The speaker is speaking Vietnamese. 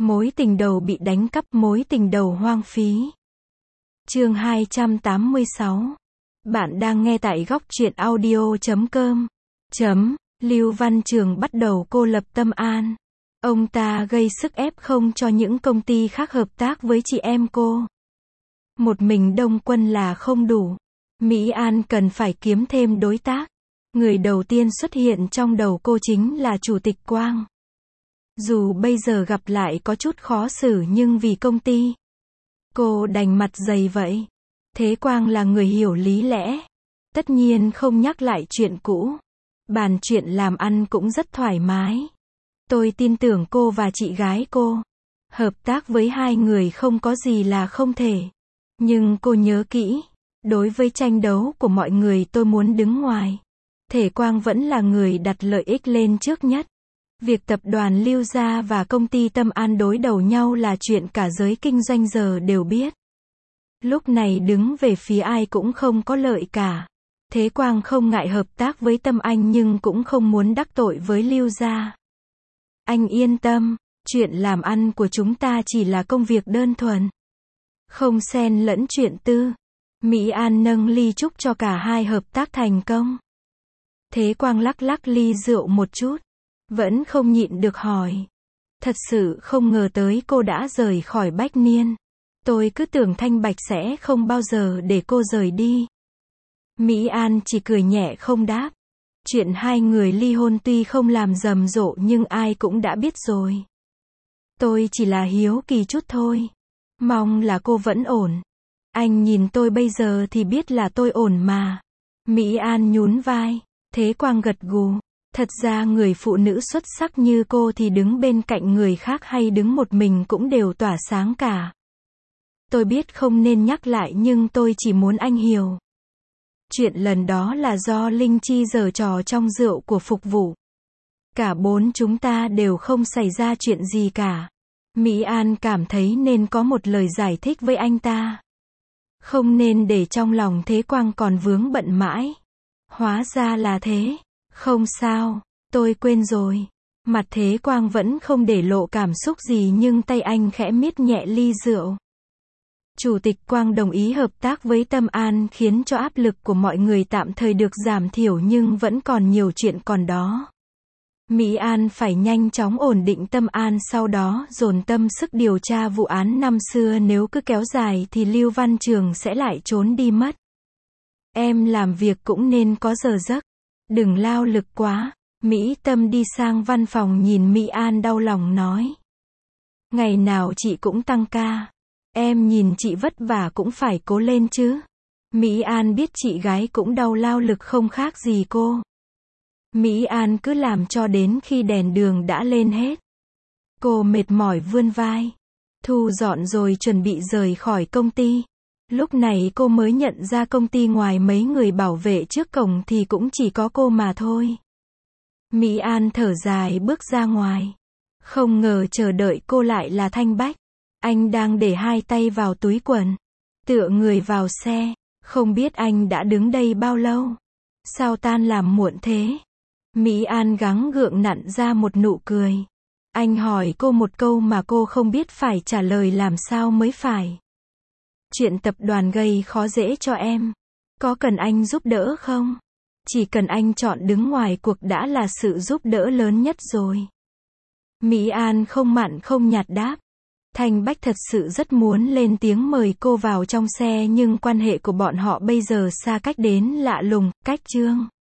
Mối tình đầu bị đánh cắp, mối tình đầu hoang phí. Chương 286. Bạn đang nghe tại góc truyện audio.com. Lưu Văn Trường bắt đầu cô lập Tâm An. Ông ta gây sức ép không cho những công ty khác hợp tác với chị em cô. Một mình Đông Quân là không đủ. Mỹ An cần phải kiếm thêm đối tác. Người đầu tiên xuất hiện trong đầu cô chính là Chủ tịch Quang. Dù bây giờ gặp lại có chút khó xử nhưng vì công ty, cô đành mặt dày vậy. Thế Quang là người hiểu lý lẽ. Tất nhiên không nhắc lại chuyện cũ. Bàn chuyện làm ăn cũng rất thoải mái. Tôi tin tưởng cô và chị gái cô. Hợp tác với hai người không có gì là không thể. Nhưng cô nhớ kỹ, đối với tranh đấu của mọi người tôi muốn đứng ngoài. Thế Quang vẫn là người đặt lợi ích lên trước nhất. Việc tập đoàn Lưu Gia và công ty Tâm An đối đầu nhau là chuyện cả giới kinh doanh giờ đều biết. Lúc này đứng về phía ai cũng không có lợi cả. Thế Quang không ngại hợp tác với Tâm Anh nhưng cũng không muốn đắc tội với Lưu Gia. Anh yên tâm, chuyện làm ăn của chúng ta chỉ là công việc đơn thuần. Không xen lẫn chuyện tư. Mỹ An nâng ly chúc cho cả hai hợp tác thành công. Thế Quang lắc lắc ly rượu một chút. Vẫn không nhịn được hỏi. Thật sự không ngờ tới cô đã rời khỏi Bách Niên. Tôi cứ tưởng Thanh Bạch sẽ không bao giờ để cô rời đi. Mỹ An chỉ cười nhẹ không đáp. Chuyện hai người ly hôn tuy không làm rầm rộ nhưng ai cũng đã biết rồi. Tôi chỉ là hiếu kỳ chút thôi. Mong là cô vẫn ổn. Anh nhìn tôi bây giờ thì biết là tôi ổn mà. Mỹ An nhún vai. Thế Quang gật gù. Thật ra người phụ nữ xuất sắc như cô thì đứng bên cạnh người khác hay đứng một mình cũng đều tỏa sáng cả. Tôi biết không nên nhắc lại nhưng tôi chỉ muốn anh hiểu. Chuyện lần đó là do Linh Chi giở trò trong rượu của phục vụ. Cả bốn chúng ta đều không xảy ra chuyện gì cả. Mỹ An cảm thấy nên có một lời giải thích với anh ta. Không nên để trong lòng Thế Quang còn vướng bận mãi. Hóa ra là thế. Không sao, tôi quên rồi. Mặt Thế Quang vẫn không để lộ cảm xúc gì nhưng tay anh khẽ miết nhẹ ly rượu. Chủ tịch Quang đồng ý hợp tác với Tâm An khiến cho áp lực của mọi người tạm thời được giảm thiểu nhưng vẫn còn nhiều chuyện còn đó. Mỹ An phải nhanh chóng ổn định Tâm An sau đó dồn tâm sức điều tra vụ án năm xưa, nếu cứ kéo dài thì Lưu Văn Trường sẽ lại trốn đi mất. Em làm việc cũng nên có giờ giấc. Đừng lao lực quá. Mỹ Tâm đi sang văn phòng nhìn Mỹ An đau lòng nói. Ngày nào chị cũng tăng ca. Em nhìn chị vất vả cũng phải cố lên chứ. Mỹ An biết chị gái cũng đau lao lực không khác gì cô. Mỹ An cứ làm cho đến khi đèn đường đã lên hết. Cô mệt mỏi vươn vai. Thu dọn rồi chuẩn bị rời khỏi công ty. Lúc này cô mới nhận ra công ty ngoài mấy người bảo vệ trước cổng thì cũng chỉ có cô mà thôi. Mỹ An thở dài bước ra ngoài. Không ngờ chờ đợi cô lại là Thanh Bách. Anh đang để hai tay vào túi quần, tựa người vào xe. Không biết anh đã đứng đây bao lâu. Sao tan làm muộn thế? Mỹ An gắng gượng nặn ra một nụ cười. Anh hỏi cô một câu mà cô không biết phải trả lời làm sao mới phải. Chuyện tập đoàn gây khó dễ cho em. Có cần anh giúp đỡ không? Chỉ cần anh chọn đứng ngoài cuộc đã là sự giúp đỡ lớn nhất rồi. Mỹ An không mặn không nhạt đáp. Thanh Bách thật sự rất muốn lên tiếng mời cô vào trong xe nhưng quan hệ của bọn họ bây giờ xa cách đến lạ lùng, cách chương.